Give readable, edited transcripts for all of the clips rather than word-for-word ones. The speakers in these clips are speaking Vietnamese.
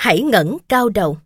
Hãy ngẩng cao đầu.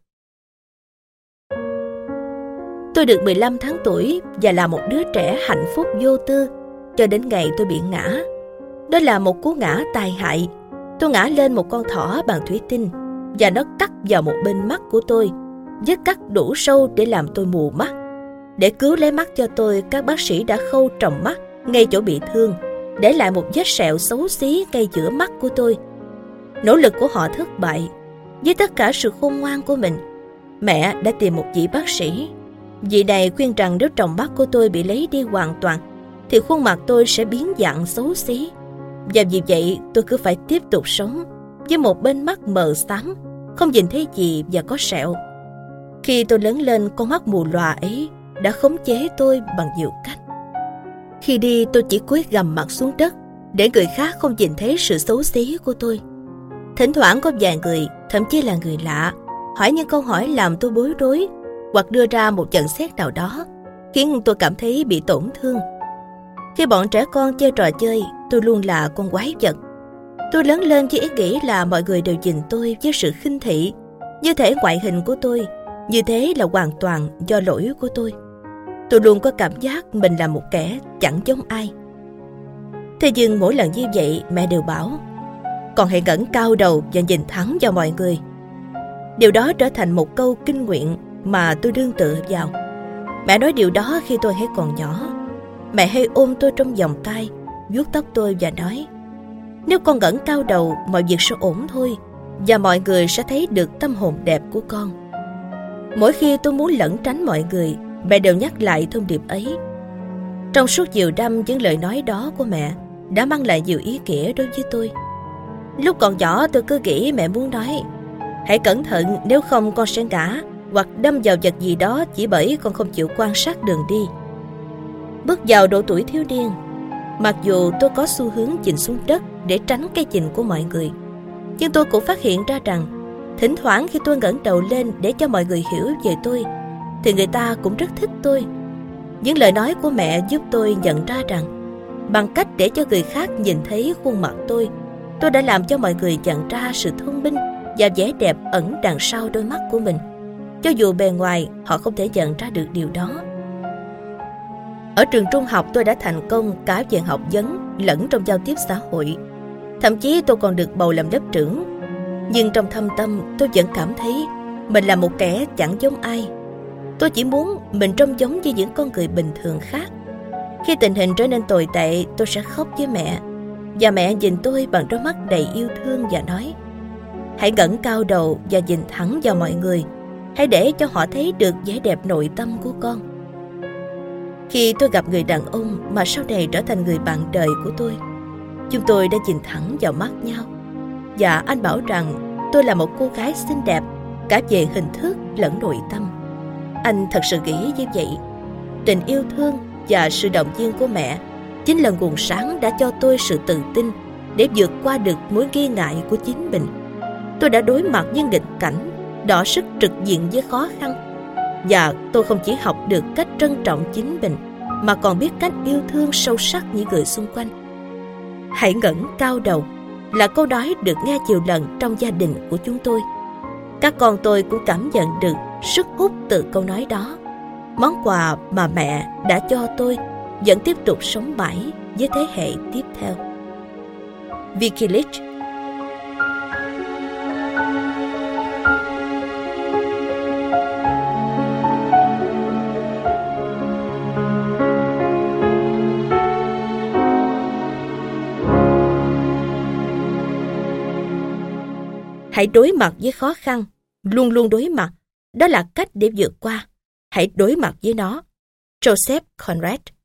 Tôi được 15 tháng tuổi và là một đứa trẻ hạnh phúc vô tư cho đến ngày tôi bị ngã. Đó là một cú ngã tai hại. Tôi ngã lên một con thỏ bằng thủy tinh và nó cắt vào một bên mắt của tôi, vết cắt đủ sâu để làm tôi mù mắt. Để cứu lấy mắt cho tôi, các bác sĩ đã khâu tròng mắt ngay chỗ bị thương, để lại một vết sẹo xấu xí ngay giữa mắt của tôi. Nỗ lực của họ thất bại. Với tất cả sự khôn ngoan của mình, mẹ đã tìm một vị bác sĩ. Vị này khuyên rằng nếu tròng mắt của tôi bị lấy đi hoàn toàn thì khuôn mặt tôi sẽ biến dạng xấu xí. Và vì vậy tôi cứ phải tiếp tục sống với một bên mắt mờ xám, không nhìn thấy gì và có sẹo. Khi tôi lớn lên, con mắt mù lòa ấy đã khống chế tôi bằng nhiều cách. Khi đi, tôi chỉ cúi gằm mặt xuống đất để người khác không nhìn thấy sự xấu xí của tôi. Thỉnh thoảng có vài người, thậm chí là người lạ, hỏi những câu hỏi làm tôi bối rối, hoặc đưa ra một nhận xét nào đó khiến tôi cảm thấy bị tổn thương. Khi bọn trẻ con chơi trò chơi, tôi luôn là con quái vật. Tôi lớn lên với ý nghĩ là mọi người đều nhìn tôi với sự khinh thị, như thể ngoại hình của tôi như thế là hoàn toàn do lỗi của tôi. Tôi luôn có cảm giác mình là một kẻ chẳng giống ai. Thế nhưng mỗi lần như vậy, mẹ đều bảo con hãy ngẩng cao đầu và nhìn thẳng vào mọi người. Điều đó trở thành một câu kinh nguyện mà tôi đương tựa vào. Mẹ nói điều đó khi tôi hay còn nhỏ. Mẹ hay ôm tôi trong vòng tay, vuốt tóc tôi và nói: nếu con ngẩng cao đầu, mọi việc sẽ ổn thôi, và mọi người sẽ thấy được tâm hồn đẹp của con. Mỗi khi tôi muốn lẩn tránh mọi người, mẹ đều nhắc lại thông điệp ấy. Trong suốt nhiều năm, những lời nói đó của mẹ đã mang lại nhiều ý nghĩa đối với tôi. Lúc còn nhỏ, tôi cứ nghĩ mẹ muốn nói: hãy cẩn thận, nếu không con sẽ ngã hoặc đâm vào vật gì đó chỉ bởi con không chịu quan sát đường đi. Bước vào độ tuổi thiếu niên, mặc dù tôi có xu hướng nhìn xuống đất để tránh cái nhìn của mọi người, nhưng tôi cũng phát hiện ra rằng thỉnh thoảng khi tôi ngẩng đầu lên để cho mọi người hiểu về tôi, thì người ta cũng rất thích tôi. Những lời nói của mẹ giúp tôi nhận ra rằng bằng cách để cho người khác nhìn thấy khuôn mặt tôi đã làm cho mọi người nhận ra sự thông minh và vẻ đẹp ẩn đằng sau đôi mắt của mình, cho dù bề ngoài họ không thể nhận ra được điều đó. Ở trường trung học, tôi đã thành công cả về học vấn lẫn trong giao tiếp xã hội. Thậm chí tôi còn được bầu làm lớp trưởng. Nhưng trong thâm tâm, tôi vẫn cảm thấy mình là một kẻ chẳng giống ai. Tôi chỉ muốn mình trông giống như những con người bình thường khác. Khi tình hình trở nên tồi tệ, tôi sẽ khóc với mẹ. Và mẹ nhìn tôi bằng đôi mắt đầy yêu thương và nói: hãy ngẩng cao đầu và nhìn thẳng vào mọi người. Hãy để cho họ thấy được vẻ đẹp nội tâm của con. Khi tôi gặp người đàn ông mà sau này trở thành người bạn đời của tôi, chúng tôi đã nhìn thẳng vào mắt nhau. Và anh bảo rằng tôi là một cô gái xinh đẹp cả về hình thức lẫn nội tâm. Anh thật sự nghĩ như vậy. Tình yêu thương và sự động viên của mẹ chính là nguồn sáng đã cho tôi sự tự tin để vượt qua được mối nghi ngại của chính mình. Tôi đã đối mặt với nghịch cảnh, đọ sức trực diện với khó khăn. Và tôi không chỉ học được cách trân trọng chính mình, mà còn biết cách yêu thương sâu sắc những người xung quanh. Hãy ngẩng cao đầu là câu nói được nghe nhiều lần trong gia đình của chúng tôi. Các con tôi cũng cảm nhận được sức hút từ câu nói đó. Món quà mà mẹ đã cho tôi vẫn tiếp tục sống mãi với thế hệ tiếp theo. Vicky Leach. Hãy đối mặt với khó khăn, luôn luôn đối mặt. Đó là cách để vượt qua. Hãy đối mặt với nó. Joseph Conrad.